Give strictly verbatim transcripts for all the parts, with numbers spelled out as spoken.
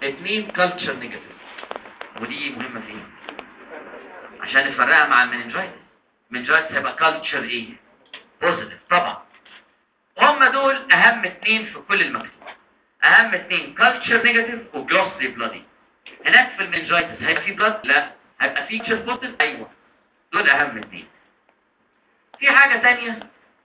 اتنين كالتشر نيجاتيف، ودي مهمة فين؟ عشان نفرقها مع المننجايتس. المننجايتس هيبقى كالتشر ايه؟ بوزيتيف طبعا. هم دول اهم اتنين في كل المكتوب، اهم اتنين كالتشر نيجاتيف وجلوسري بلادي. هناك في المننجايتس هيبقى في بلاد؟ لا. هيبقى في كالتشر بوزيتيف؟ ايوه. دول اهم اتنين. في حاجة تانية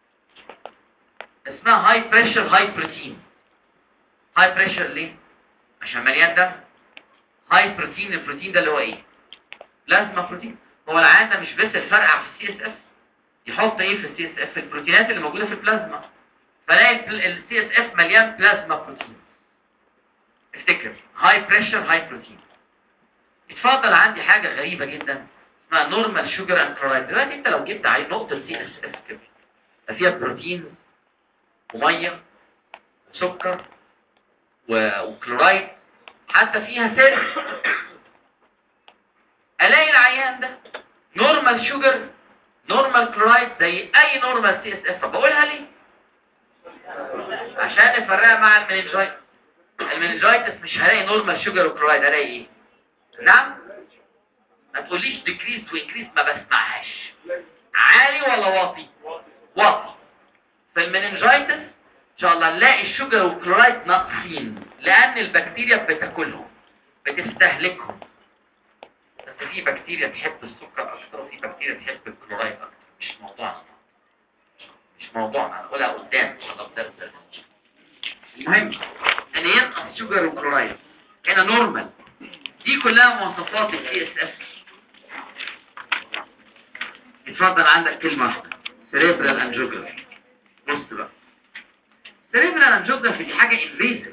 اسمها هاي بريشر هاي بروتين. هاي بريشر ليه؟ عشان مليان دم. هاي بروتين، البروتين ده اللي هو ايه؟ بلازما بروتين. هو العيان ده مش بس الفرقع في السي اس اف، يحط ايه في السي اس اف؟ البروتينات اللي موجوده في البلازما، فلاقي السي اس اف مليان بلازما بروتين. افتكر هاي بريشر هاي بروتين. اتفضل، عندي حاجه غريبه جدا اسمها نورمال شوجر اند كلورايد. دلوقتي انت لو جبت عين نقطه سي اس اف كده فيها بروتين وميه وسكر وكلورايد، حتى فيها سيل، الاقي العيان ده نورمال شوجر نورمال كلورايد زي اي نورمال سي اس اف. بقولها ليه؟ عشان نفرقها مع المننجايتس. المننجايتس مش هلاقي نورمال شوجر وكلورايد، هلاقي ايه؟ نعم؟ ما تقوليش ديكريس وانكريس، ما بسمعهاش. عالي ولا واطي؟ واطي. في المننجايتس ان شاء الله نلاقي الشوجر والكلورايد ناقصين، لان البكتيريا بتاكلهم بتستهلكهم. بس في بكتيريا تحب السكر اكتر وفي بكتيريا تحب الكلورايد اكتر. مش موضوعنا مش موضوعنا هنقولها قدام ان شاء الله في درس درس. المهم ان ينقص شوجر وكلورايد هنا نورمال. دي كلها مواصفات السي اس اف. اتفضل، عندك كلمه واحده، سيريبرال انجيوجرافي. بص بقى، سيريبرال انجيوجرافي دي حاجه انفيزيف.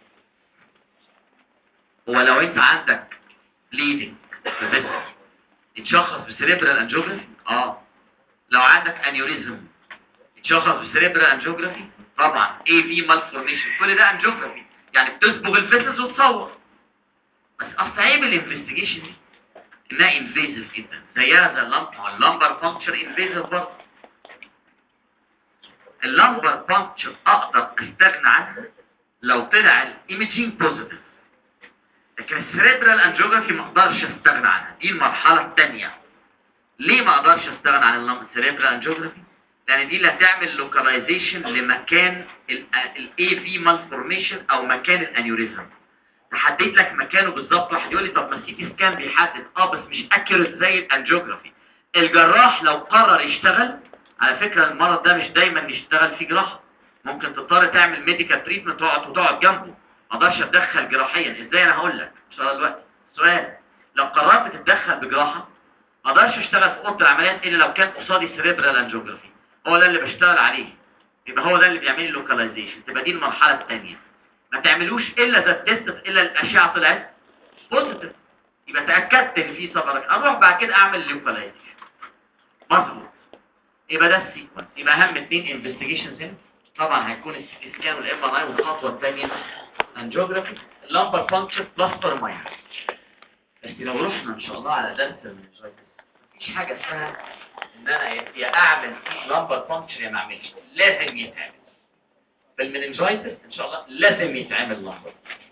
هو لو انت عندك بليدنج بس يتشخص بسيريبرال انجيوجرافي؟ اه. لو عندك انيوريزم يتشخص بسيريبرال انجيوجرافي؟ طبعا. اي في مالفورميشن، كل ده انجيوجرافي، يعني بتصبغ الفيسز وتصور. بس اصل عيب الانفستيجيشن دي انها انفيزيف جدا، زيها زي اللمبر. اللمبر بانكتشر انفيزيف برضه. اللمبر بانكتشر اقدر استغنى عنها لو طلع الايميجينج بوزيتيف، لكن السيريبرال انجيوجرافي ما اقدرش استغنى عنها. دي المرحله الثانيه. ليه ما اقدرش استغنى عن السيريبرال انجيوجرافي؟ لان دي اللي هتعمل لوكاليزيشن لمكان الاي في مالفورميشن او مكان الانيوريزم. تحدد لك مكانه بالظبط. واحد يقول لي طب ما السي تي سكان بيحدد، اه بس مش اكيوريت زي الانجيوجرافي. الجراح لو قرر يشتغل، على فكره المرض ده مش دايما يشتغل فيه جراحه، ممكن تضطر تعمل ميديكال تريتمنت وتقعد وتقعد جنبه. ما اقدرش اتدخل جراحيا. ازاي؟ انا هقول لك ان شاء الله دلوقتي. سؤال، لو قررت تتدخل بجراحه ما اقدرش اشتغل في اوضه العمليات الا لو كان قصادي سيريبرال انجيوجرافي. هو ده اللي بشتغل عليه، يبقى هو ده اللي بيعمل لي لوكاليزيشن. تبقى دي المرحله الثانيه. ما تعملوش الا اذا التست الا الاشعه طلعت بوزيتيف، يبقى تاكدت ان في صبرك، اروح بعد كده اعمل لوكاليزيشن. مظبوط. يبقى ده السيكونس. يبقى اهم اثنين انفستيجيشنز هنا طبعا هيكون السي تي سكان والام ار اي، والخطوه الثانيه انجيوجرافي، اللمبر فانكشن بلاستر ماينر. بس لو رحنا ان شاء الله على درس المننجايتس مفيش حاجه اسمها ان انا يا اعمل فيه لمبر فانكشن يا ما اعملش، لازم يتعمل. بالمننجايتس ان شاء الله لازم يتعمل لمبر.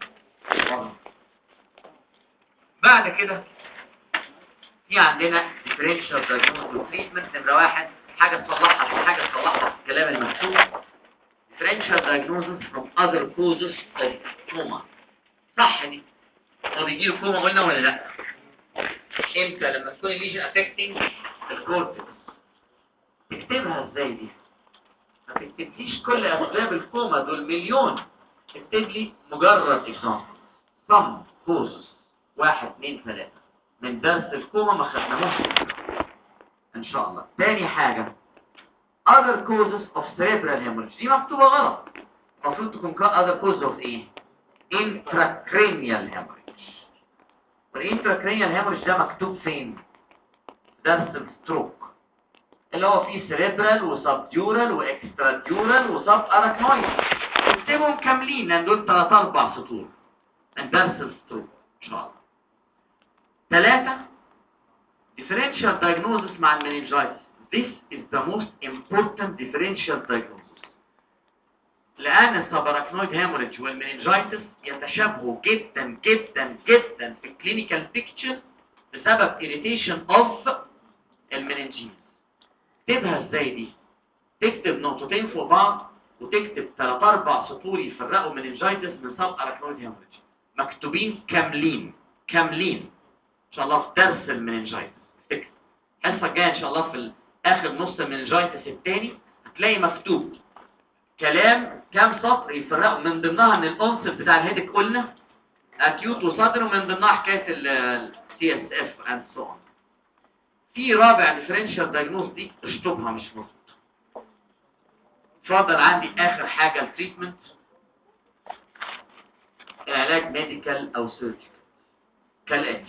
بعد كده في عندنا ديفرنشال دايجنوستس وتريتمنت. نمره واحد، حاجه تصلحها في حاجه تصلحها في الكلام المكتوب. ديفرنشال دايجنوستس from other causes of trauma. صح دي؟ هو بيجي له كوما قلنا ولا لا؟ امتى؟ لما تكون الليجن افكتنج الكورتكس. تكتبها ازاي دي؟ ما تكتبليش كل اسباب الكوما، دول مليون. اكتب لي مجرد اكزامبل. some causes واحد اثنين ثلاثة من درس الكوما ما خدناهوش ان شاء الله. تاني حاجة other causes of cerebral hemorrhage. دي مكتوبة غلط، المفروض تكون other causes of ايه؟ intracranial hemorrhage. والintracranial hemorrhage ده مكتوب فين؟ درس الستروك اللي هو فيه cerebral وسبديورال واكستراديورال وسب اراكنويد. اكتبهم كاملين لان دول ثلاث اربع سطور من درس الستروك ان شاء الله. ثلاثة differential diagnosis مع المننجايتس. This is the most important differential diagnosis. لان السباراكنويد هيموريدج والمننجايتس يتشابهوا جدا جدا جدا في الكلينيكال بيكتشر بسبب irritation اوف المننجيز. تكتبها ازاي دي؟ تكتب نقطتين فوق بعض وتكتب ثلاث اربع سطور يفرقوا مننجايتس من سب اراكنويد هيموريدج، مكتوبين كاملين كاملين ان شاء الله في درس المننجايتس. افتكر الحصه الجايه ان شاء الله في اخر نص المننجايتس الثاني هتلاقي مكتوب كلام كام سطر يفرقوا، من ضمنها ان الانصر بتاع الهيدك قلنا اكيوت وصدر، ومن ضمنها حكايه السي اس اف اند سو اون. في رابع ديفرنشال دايجنوز دي اشطبها مش مظبوط. اتفضل عندي اخر حاجه التريتمنت، علاج ميديكال او سيرجيكال كالاتي.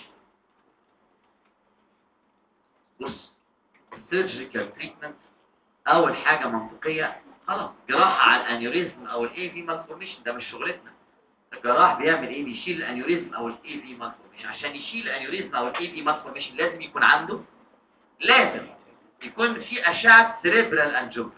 بص السيرجيكال تريتمنت اول حاجه منطقيه، خلاص جراحه على الانيوريزم او الاي في مالفورميشن، ده مش شغلتنا. الجراح بيعمل ايه؟ بيشيل الانيوريزم او الاي في مالفورميشن. عشان يشيل الانيوريزم او الاي في مالفورميشن لازم يكون عنده لازم يكون في اشعه سيريبرال انجيوجرافي.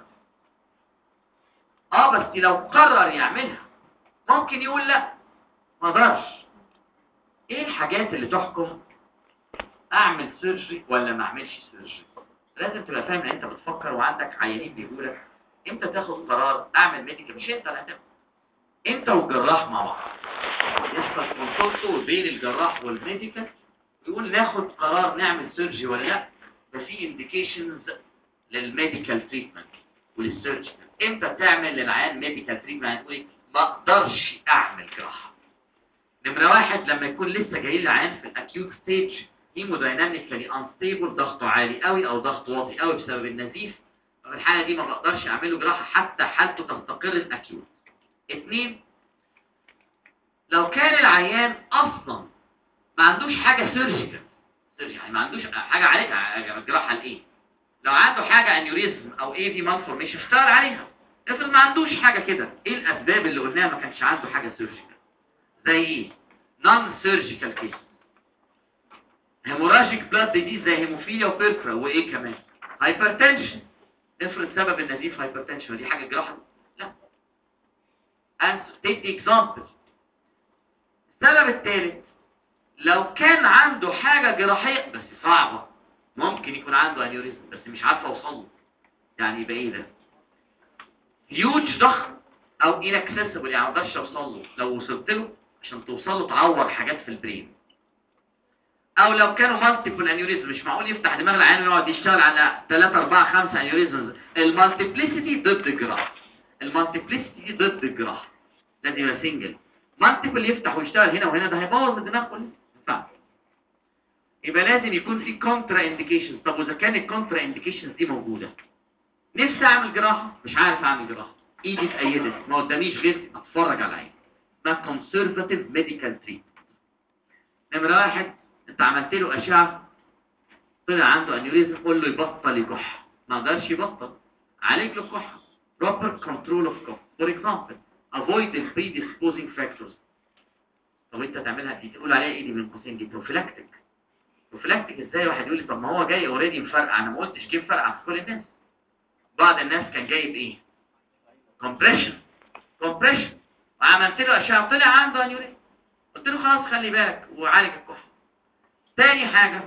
اه بس لو قرر يعملها ممكن يقول لا ما اقدرش. ايه الحاجات اللي تحكم اعمل سيرجري ولا ما اعملش سيرجري؟ لازم تبقى فاهم ان انت بتفكر وعندك عيانين بيقولك امتى تاخد قرار اعمل ميديكال. مش انت اللي هتعمل، انت والجراح مع بعض يحصل كونسلت بين الجراح والميديكال، يقول ناخد قرار نعمل سيرجري ولا لا. ففي انديكيشنز للميديكال تريتمنت وللسيرجري. امتى تعمل للعيان ميديكال تريتمنت؟ هتقول ما اقدرش اعمل جراحه. نمره واحد لما يكون لسه جاي لي العيان في الاكيوت ستيج هيمودايناميكالي انستيبل، ضغطه عالي قوي او ضغط واطي قوي بسبب النزيف، في الحاله دي ما بقدرش اعمل له جراحه حتى حالته تستقر الاكيوت. اثنين، لو كان العيان اصلا ما عندوش حاجه سيرجيكال، يعني ما عندوش حاجه عليها جراحه لايه؟ لو عنده حاجه انيوريزم او اي في مالفورميشن اشتغل عليها. افرض ما عندوش حاجه كده، ايه الاسباب اللي قلناها ما كانش عنده حاجه سيرجيكال؟ زي ايه؟ نون سيرجيكال كيس، هيموراجيك بلاد ديزيز زي هيموفيليا وبيرفرا، وايه كمان؟ هايبرتنشن. افرض سبب النزيف هايبرتنشن، دي حاجه جراحه؟ لا. answer take the example. السبب الثالث لو كان عنده حاجه جراحيه بس صعبه، ممكن يكون عنده انيوريزم بس مش عارفه اوصل له، يعني يبقى ايه ده؟ هيوج ضخم او inaccessible، يعني ما اقدرش اوصل له، لو وصلت له عشان توصل له تعور حاجات في البرين. او لو كانوا مالتيبل انيوريزم، مش معقول يفتح دماغ العيان ويقعد يشتغل على ثلاثة أربعة خمسة انيوريزمز. المالتيبليسيتي ضد الجراحه، المالتيبليسيتي ضد الجراحه، لازم يبقى سنجل. مالتيبل يفتح ويشتغل هنا وهنا، ده هيبوظ الدماغ كلها، ما ينفعش. يبقى لازم يكون في كونترا انديكيشنز. طب واذا كان الكونترا انديكيشنز دي موجوده، نفسي اعمل جراحه مش عارف اعمل جراحه، ايدي اتأيدت ما قداميش غير اتفرج على العين، ده كونسرفاتيف ميديكال تريت. نمره واحد، انت عملت له اشعه طلع عنده انيوريزم، قول له يبطل يكح، ما قدرش يبطل، عالج له الكحه. proper control of cough for example avoid the predisposing factors. طب انت تعملها دي تقول عليها ايه دي من قوسين؟ دي بروفيلاكتيك. بروفيلاكتيك ازاي؟ واحد يقول لي طب ما هو جاي اوريدي مفرقع، انا ما قلتش كيف فرقع في كل الناس. بعض الناس كان جاي بايه؟ كومبريشن كومبريشن وعملت له اشعه طلع عنده انيوريزم، قلت له خلاص خلي بالك وعالج الكحه. تاني حاجه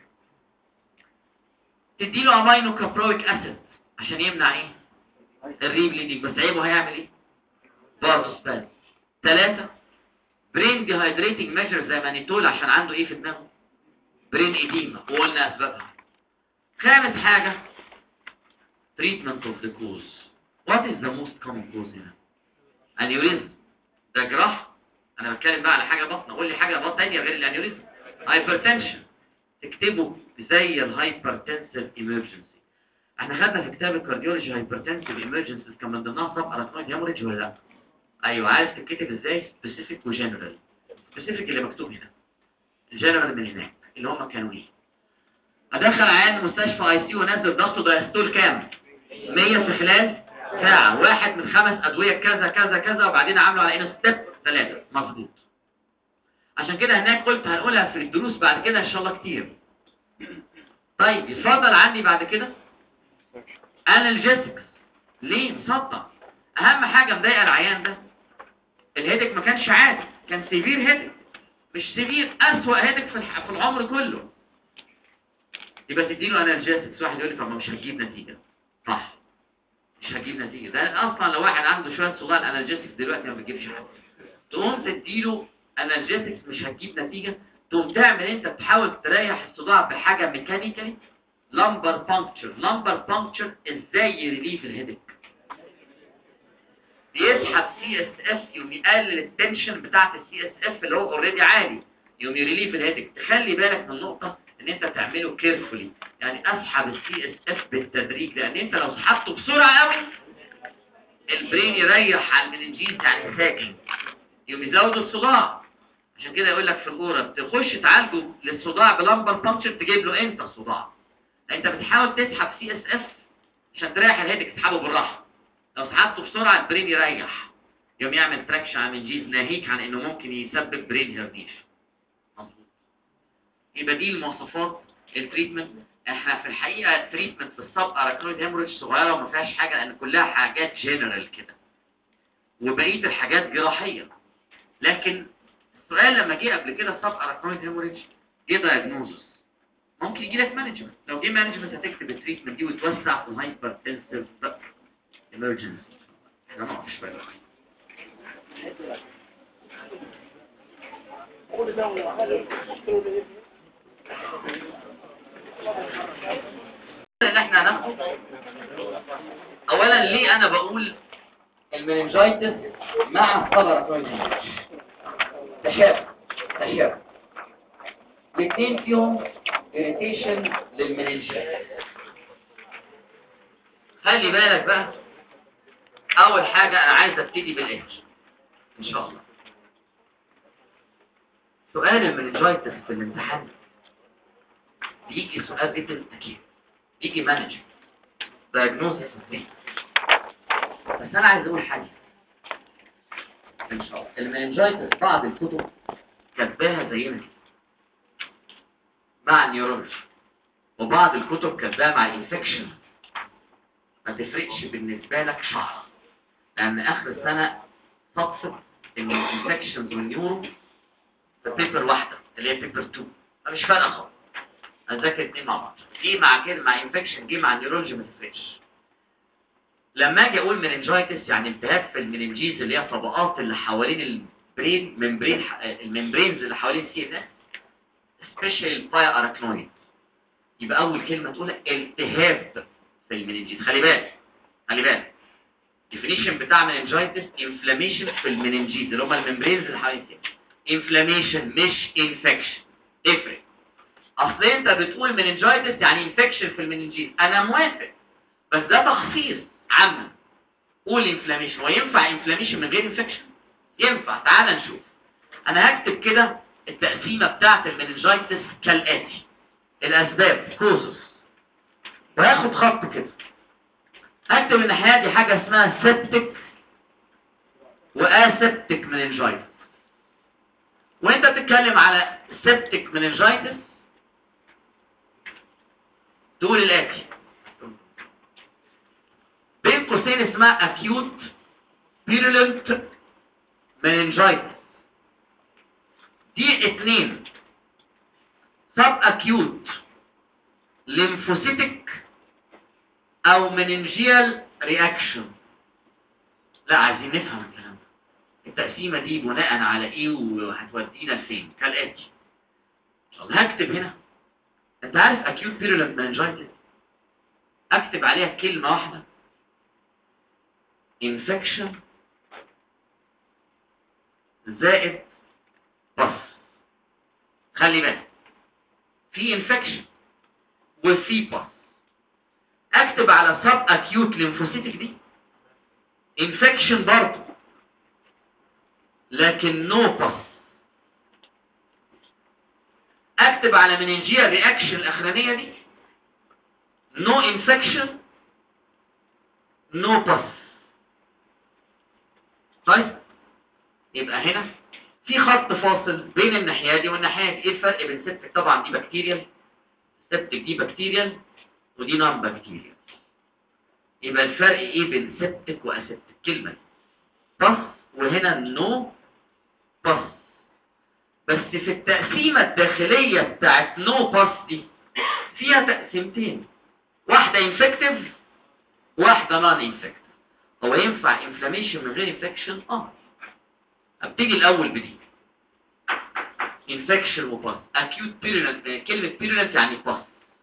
تديله امينو كابرويك اسيد عشان يمنع ايه؟ الري بليدنج، بس عيبه هيعمل ايه؟ بارس بس. ثلاثه برين ديهايدريتنج ميجر زي مانيتول عشان عنده ايه في دماغه؟ برين ايديما، وقلنا اسبابها. خامس حاجه treatment of the cause. What is the most common cause هنا؟ انيوريزم، ده جراح. انا بتكلم بقى على حاجه بطنه، قول لي حاجه بطنه ثانيه غير الانيوريزم. هايبرتنشن، تكتبه زي الهايبرتنسيف ايمرجنسي. احنا خدنا في كتاب الكارديولوجي هايبرتنسيف ايمرجنسيز كان من ضمنها سب اراكنويد هيموريدج ولا لا؟ ايوه. عارف تتكتب ازاي؟ سبيسيفيك وجنرال. سبيسيفيك اللي مكتوب هنا، الجنرال من هناك اللي هم كانوا ايه؟ ادخل عيان المستشفى اي سي ونزل ضغطه دايستول كام؟ مية في خلال ساعة، واحد من خمس أدوية كذا كذا كذا، وبعدين عامله على إنه ستيب ثلاثة، مظبوط. عشان كده هناك قلت هنقولها في الدروس بعد كده إن شاء الله كتير. طيب يتفضل عني بعد كده انالجيسكس. ليه؟ مصدق اهم حاجه مضايقه العيان ده الهيدك ما كانش عادي، كان سيفير هيدك، مش سيفير، اسوأ هيدك في الح- في العمر كله. يبقى تديله انالجيسكس. واحد يقول لي طب ما مش هتجيب نتيجه. صح، مش هتجيب نتيجه. ده اصلا لو واحد عنده شويه صغار انالجيسكس دلوقتي ما بتجيبش حاجه. تقوم تديله انالجيسكس مش هتجيب نتيجه، تقوم تعمل انت بتحاول تريح الصداع بحاجه ميكانيكالي. لامبر بانكتشر. لامبر بانكتشر ازاي يريليف الهيدك؟ بيسحب سي اس اف، يقوم يقلل التنشن بتاعت السي اس اف اللي هو اوريدي عالي، يقوم يريليف الهيدك. تخلي بالك من نقطه ان انت تعمله كيرفولي، يعني اسحب السي اس اف بالتدريج، لان انت لو سحبته بسرعه قوي البرين يريح على المننجيز يعني ساكن، يقوم يزود الصداع. عشان كده يقول لك في الكوره تخش تعالجه للصداع بلمبر بانكشر، تجيب له امتى الصداع؟ انت بتحاول تسحب سي اس اف عشان تريح الهيدك، تسحبه بالراحه. لو سحبته بسرعه البرين يريح، يوم يعمل تراكشن على المنجيز، ناهيك عن انه ممكن يسبب برين هيرديش. مظبوط. يبقى دي المواصفات التريتمنت. احنا في الحقيقه تريتمنت في السب اراكنويد هيموريدج صغيره وما فيهاش حاجه، لان كلها حاجات جنرال كده، وبقيه الحاجات جراحيه. لكن السؤال لما جه قبل كده سب اراكنويد هيموريدج جه دايجنوزس، ممكن يجي لك مانجمنت. لو جه مانجمنت هتكتب التريتمنت دي وتوسع في الهايبر تنسيف ايمرجنسي. احنا ما فيش بالك اللي احنا هناخده. اولا ليه انا بقول المننجايتس مع السب تشابه تشابه الاثنين فيهم irritation للمننجايتس. خلي بالك بقى، اول حاجه انا عايز ابتدي بالاتش ان شاء الله. سؤال المننجايتس في الامتحان بيجي سؤال ريتن اكيد، بيجي مانجر دايجنوستس دي. بس انا عايز اقول حاجه ان شاء الله. المننجايتس بعض الكتب كاتباها زينا مع النيورولوجي، وبعض الكتب كاتباها مع الانفكشن. ما تفرقش بالنسبه لك شهر، لان اخر السنه صدفت ان الانفكشنز والنيورو في بيبر واحده اللي هي بيبر اتنين، فمش فارقه خالص. هنذاكر الاثنين مع بعض، جه مع كده مع انفكشن، جه مع النيورولوجي، ما تفرقش. لما اجي اقول مننجايتس يعني التهاب في المننجيز اللي هي الطبقات اللي حوالين البرين، ممبرين الممبرينز اللي حوالين السي ان اس، سبيشال البايا اراكنويد. يبقى اول كلمه تقولها التهاب في المننجيز. خلي بالك خلي بالك الديفينيشن بتاع مننجايتس انفلاميشن في المننجيز اللي هم الممبرينز اللي حوالين السي ان اس. انفلاميشن مش انفكشن، افرق. اصل انت بتقول مننجايتس يعني انفكشن في المننجيز، انا موافق، بس ده تخصيص عام. قول انفلاميشن. وينفع انفلاميشن من غير انفكشن؟ ينفع. تعال نشوف. انا هكتب كده التقسيمه بتاعه المننجايتس كالاتي: الاسباب كوزز، وهاخد خط كده هكتب الناحيه دي حاجه اسمها سيبتيك واسيبتيك مننجايتس. وانت بتتكلم على سيبتيك مننجايتس تقول الاتي بين قوسين اسمها acute virulent meningitis. دي اتنين sub acute lymphocytic او meningeal reaction. لا عايزين نفهم الكلام ده، التقسيمه دي بناء على ايه وهتودينا لفين؟ كالاتي. هكتب هنا، انت عارف acute virulent meningitis اكتب عليها كلمه واحده: infection زائد بس. خلي بالك في انفكشن وفي بس. اكتب على سب اكيوت ليمفوسيتك دي انفكشن برضه لكن نو بس. اكتب على مننجيال رياكشن الاخرانيه دي نو انفكشن نو بس. طيب يبقى هنا في خط فاصل بين الناحيه دي والناحيه دي. ايه الفرق بين سيبتك؟ طبعا دي بكتيريال، سيبتك دي بكتيريال ودي نون بكتيريال. يبقى الفرق ايه بين سبتك واسبتك؟ كلمه باس وهنا نو باس. بس في التقسيمه الداخليه بتاعت نو باس دي فيها تقسيمتين، واحده انفكتيف واحده نون انفكتيف. هو ينفع انفلاميشن من غير انفكشن؟ اه. ابتدي الاول بدي انفكشن وباس. اكيوت بيرينت، كلمه بيرينت يعني باس.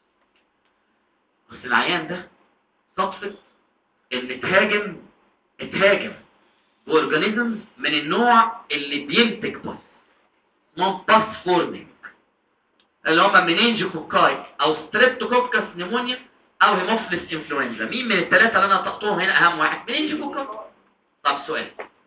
بس العيان ده صدفه ان اتهاجم اتهاجم باورجانيزمز من النوع اللي بينتج باس، اسمهم باس فورمينج، اللي هم منينجوكوكاي او ستريبتوكوكس نيمونيا او هيموفيلس انفلونزا. مين من الثلاثه اللي انا طقتهم هنا اهم واحد؟ منينجوكوكاي. طب سؤال،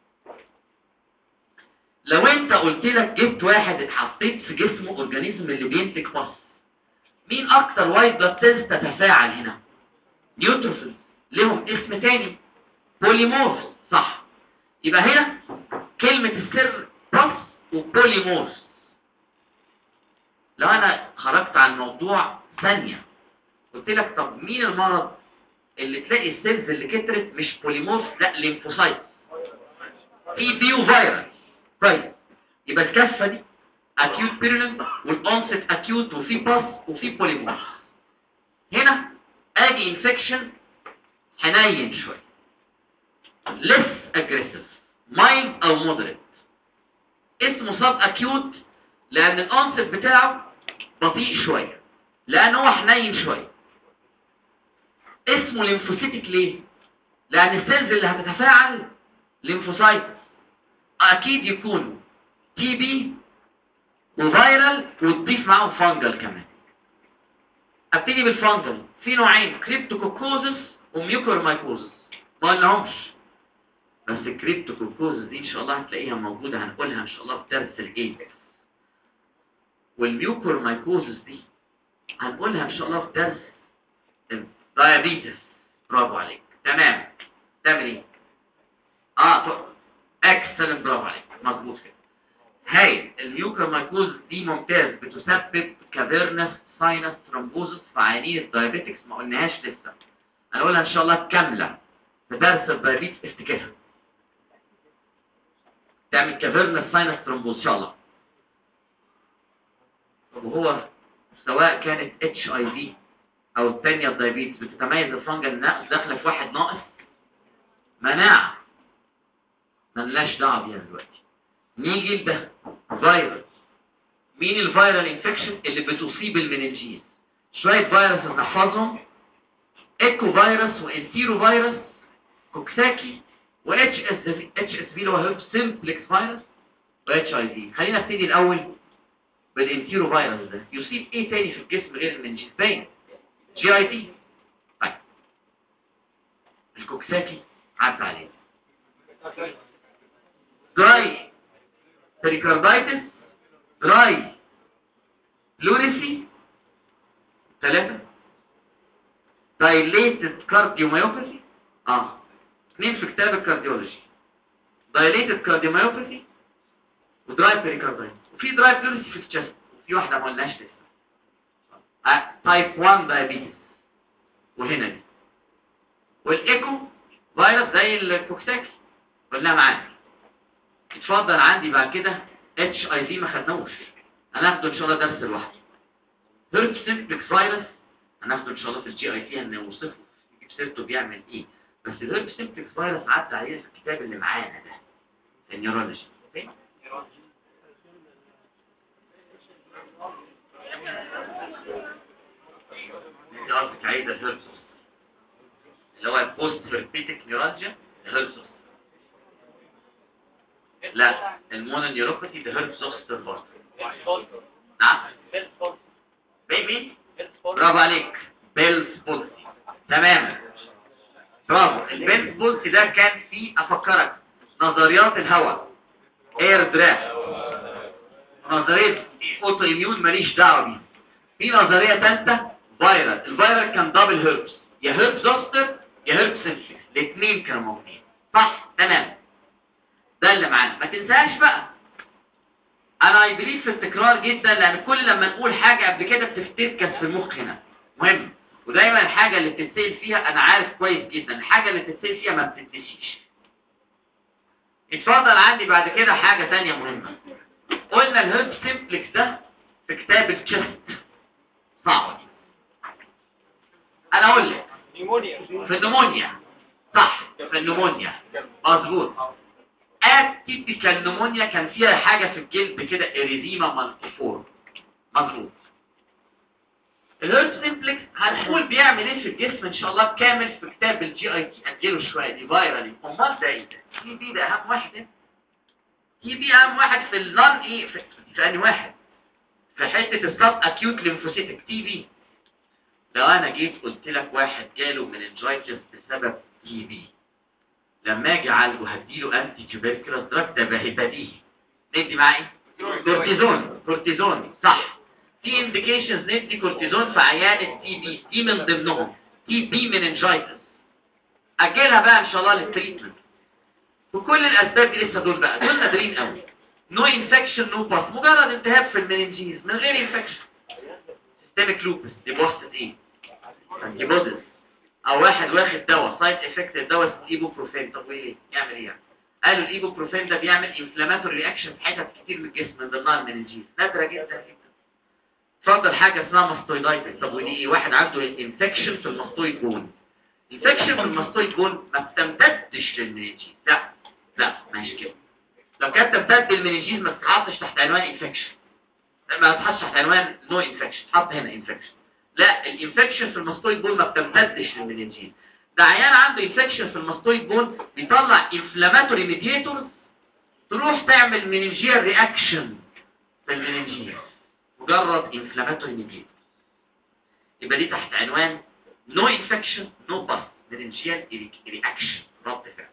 لو انت قلت لك جبت واحد اتحطيت في جسمه اورجانيزم اللي بينتج باس، مين اكتر وايت بلاد سيلز تتفاعل هنا؟ نيوتروفيلز، لهم اسم تاني بوليمورفز، صح؟ يبقى هنا كلمة السر باس وبوليمورفز. لو انا خرجت عن الموضوع ثانية قلت لك طب مين المرض اللي تلاقي السيلز اللي كترت مش بوليمورفز، لا ليمفوسايت، تي بي وفيروس، كويس. يبقى الكفة دي اكيوت بيريننت والانست اكيوت وفي باس وفي بوليمورفز. هنا اجي انفكشن حنين شويه، ليس اجريسيف، مايلد او مودريت، اسمه سب اكيوت لان الانست بتاعه بطيء شويه، لان هو حنين شويه. اسمه ليمفوسيتك ليه؟ لان السيلز اللي هتتفاعل ليمفوسايت، اكيد يكونوا تي بي وفيرال وتضيف معاهم فانجل كمان. ابتدي بالفانجل، في نوعين، كريبتوكوكوزس وميوكورمايكوزس، ما قلناهمش. بس الكريبتوكوكوزس دي ان شاء الله هتلاقيها موجوده، هنقولها ان شاء الله في درس الايدز. والميوكورمايكوزس دي هنقولها ان شاء الله في درس الدايابيتس. برافو عليك، تمام. تعمل ايه؟ اه اكسلنت، برافو عليك، مظبوط كده. هاي الميوكورمايكوزس دي ممتاز، بتسبب كافيرنس ساينس ثرومبوزس في عيانين الدايابيتكس، ما قلناهاش لسه، هنقولها ان شاء الله كامله في درس الدايابيتس، افتكرها. تعمل كافيرنس ساينس ثرومبوز ان شاء الله. وهو سواء كانت اتش اي في او الثانيه الدايابيتس، بتتميز الفنجل داخله في واحد ناقص مناعه، ملناش دعوه بيها دلوقتي. نيجي لده فيروس. مين الفيرال انفكشن اللي بتصيب المننجيز؟ شويه فيروس نحفظهم، ايكو فيروس وانتيرو فيروس، كوكساكي، واتش اس اتش اس في اللي هو هيرب سيمبلكس فيروس، واتش اي في. خلينا نبتدي الاول بالانتيرو فيروس. ده يصيب ايه تاني في الجسم غير المننجيز؟ باين جي اي تي. طيب الكوكساكي عدى عليه، دراي بريكاردايتس، دراي بلوريسي، ثلاثة دايليتد كارديوميوباثي، اه اثنين في كتاب الكارديولوجي، دايليتد كارديوميوباثي ودراي بريكاردايتس، وفي دراي بلوريسي في الشست، وفي واحدة ما قلناش لسه، آه. تايب واحد دايابيتس، وهنا دي. والايكو فيروس زي الكوكساكي قلنا معاك. اتفضل عندي بعد كده اتش اي في، ما خدناهوش، هناخده ان شاء الله درس لوحده. هيرب سيمبلكس فيروس هناخده ان شاء الله في الجي اي تي، هنوصفه نجيب سيرته بيعمل ايه. بس الهيرب سيمبلكس فيروس عدى عليه في الكتاب اللي معانا ده، النيورولوجي. انت قصدك عايزه الهيرب اللي هو البوست هيربيتك نيورالجيا، الهيرب. لا، المونونيوروباثي ده هيرب زوستر برضه. نعم، بيبي، برافو عليك، بيلز بولسي، تمام، برافو. البيلز بولسي ده كان فيه، افكرك، نظريات الهواء، اير درافت، نظريه اوتو اميون ماليش دعوه بيه. في نظريه ثالثه فيرال، الفيرال كان دبل هيربس، يا هيرب زوستر يا هيرب سيمبلكس، الاثنين كانوا موجودين، صح؟ تمام. ده اللي معانا، ما تنساش بقى. انا اي بليف في التكرار جدا، لان كل لما نقول حاجه قبل كده بتفتكس في المخ هنا، مهم. ودايما الحاجة اللي بتتسأل فيها انا عارف كويس جدا الحاجة اللي بتتسأل فيها ما بتتنسيش. اتفضل عندي بعد كده حاجة تانية مهمة. قلنا الهيرب سيمبلكس ده في كتاب التشست صعب. انا اقول لك في النمونيا صح، في النمونيا مظبوط. اتيبيكال نمونيا كان فيها حاجة في الجلد كده اريديما مالتيفورم مظبوط. الهيرب سيمبلكس هنقول بيعمل ايه في الجسم ان شاء الله كامل في كتاب الجي اي تي. اجله شويه دي فايرالي. امال ده ايه ده؟ تي بي ده اهم واحد ايه؟ تي بي اهم واحد في النون ايه في, في انهي واحد؟ في حته السب اكيوت ليمفوسيتك تي بي. لو انا جيت قلت لك واحد جاله مننجايتس بسبب تي بي، لما اجي اعالجه هديله انتي تيوبركلوز دراج ده بديهي. ندي معاه ايه؟ كورتيزون. كورتيزون صح. في انديكيشنز ندي كورتيزون في عيان التي بي، دي من ضمنهم تي بي مننجايتس. اجلها بقى ان شاء الله للتريتمنت. وكل الاسباب دي لسه دول بقى دول نادرين قوي. نو انفكشن نو باس، مجرد التهاب في المننجيز من غير انفكشن. سيستميك لوبس دي بوست ايه؟ انتي بوديز. او واحد واخد دواء سايد افكت الدواء اسمه ايبوبروفين. طب وايه يعمل ايه يعني؟ قالوا الايبوبروفين ده بيعمل انفلاماتوري رياكشن في حتت كتير من الجسم من ضمنها المننجيز. نادره جدا جدا. اتفضل حاجه اسمها ماستويدايتس. طب ودي ايه؟ واحد عنده انفكشن في الماستويد بون. انفكشن في الماستويد بون ما بتمتدش للمننجيز. لا لا ماشي كده. لو كانت تمتد للمننجيز ما تتحطش تحت عنوان انفكشن. ما تتحطش تحت عنوان نو انفكشن، حط هنا انفكشن. لا، الانفكشن في الماستويد بون ما بتمتدش للمننجيز. ده عيان عنده انفكشن في الماستويد بون بيطلع انفلاماتوري ميدياتورز تروح تعمل مننجيال رياكشن في المننجيز. مجرد انفلاماتوري ميدياتورز. يبقى دي تحت عنوان نو انفكشن نو باس مننجيال رياكشن، رد فعل.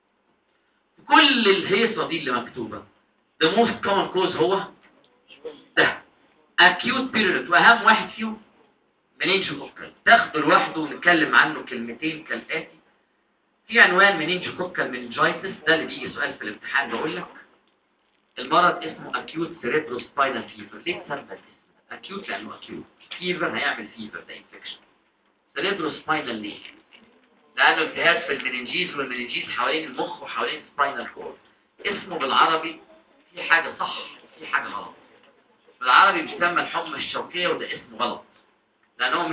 كل الهيصه دي اللي مكتوبه the most common cause هو ده acute period، واهم واحد فيهم منينجوكوكال. تاخده لوحده ونتكلم عنه كلمتين كالاتي. في عنوان منينجوكوكال مننجايتس ده اللي بيجي سؤال في الامتحان. بقول لك المرض اسمه acute cerebrospinal fever. ليه اتسمى الاسم acute؟ لانه acute fever هيعمل fever ده infection. cerebrospinal ليه؟ لانه التهاب في المننجيز، والمننجيز حوالين المخ وحوالين سباينال كورد. اسمه بالعربي في حاجه صح وفي حاجه غلط. بالعربي بيسمى الحمى الشوكيه وده اسم غلط لانه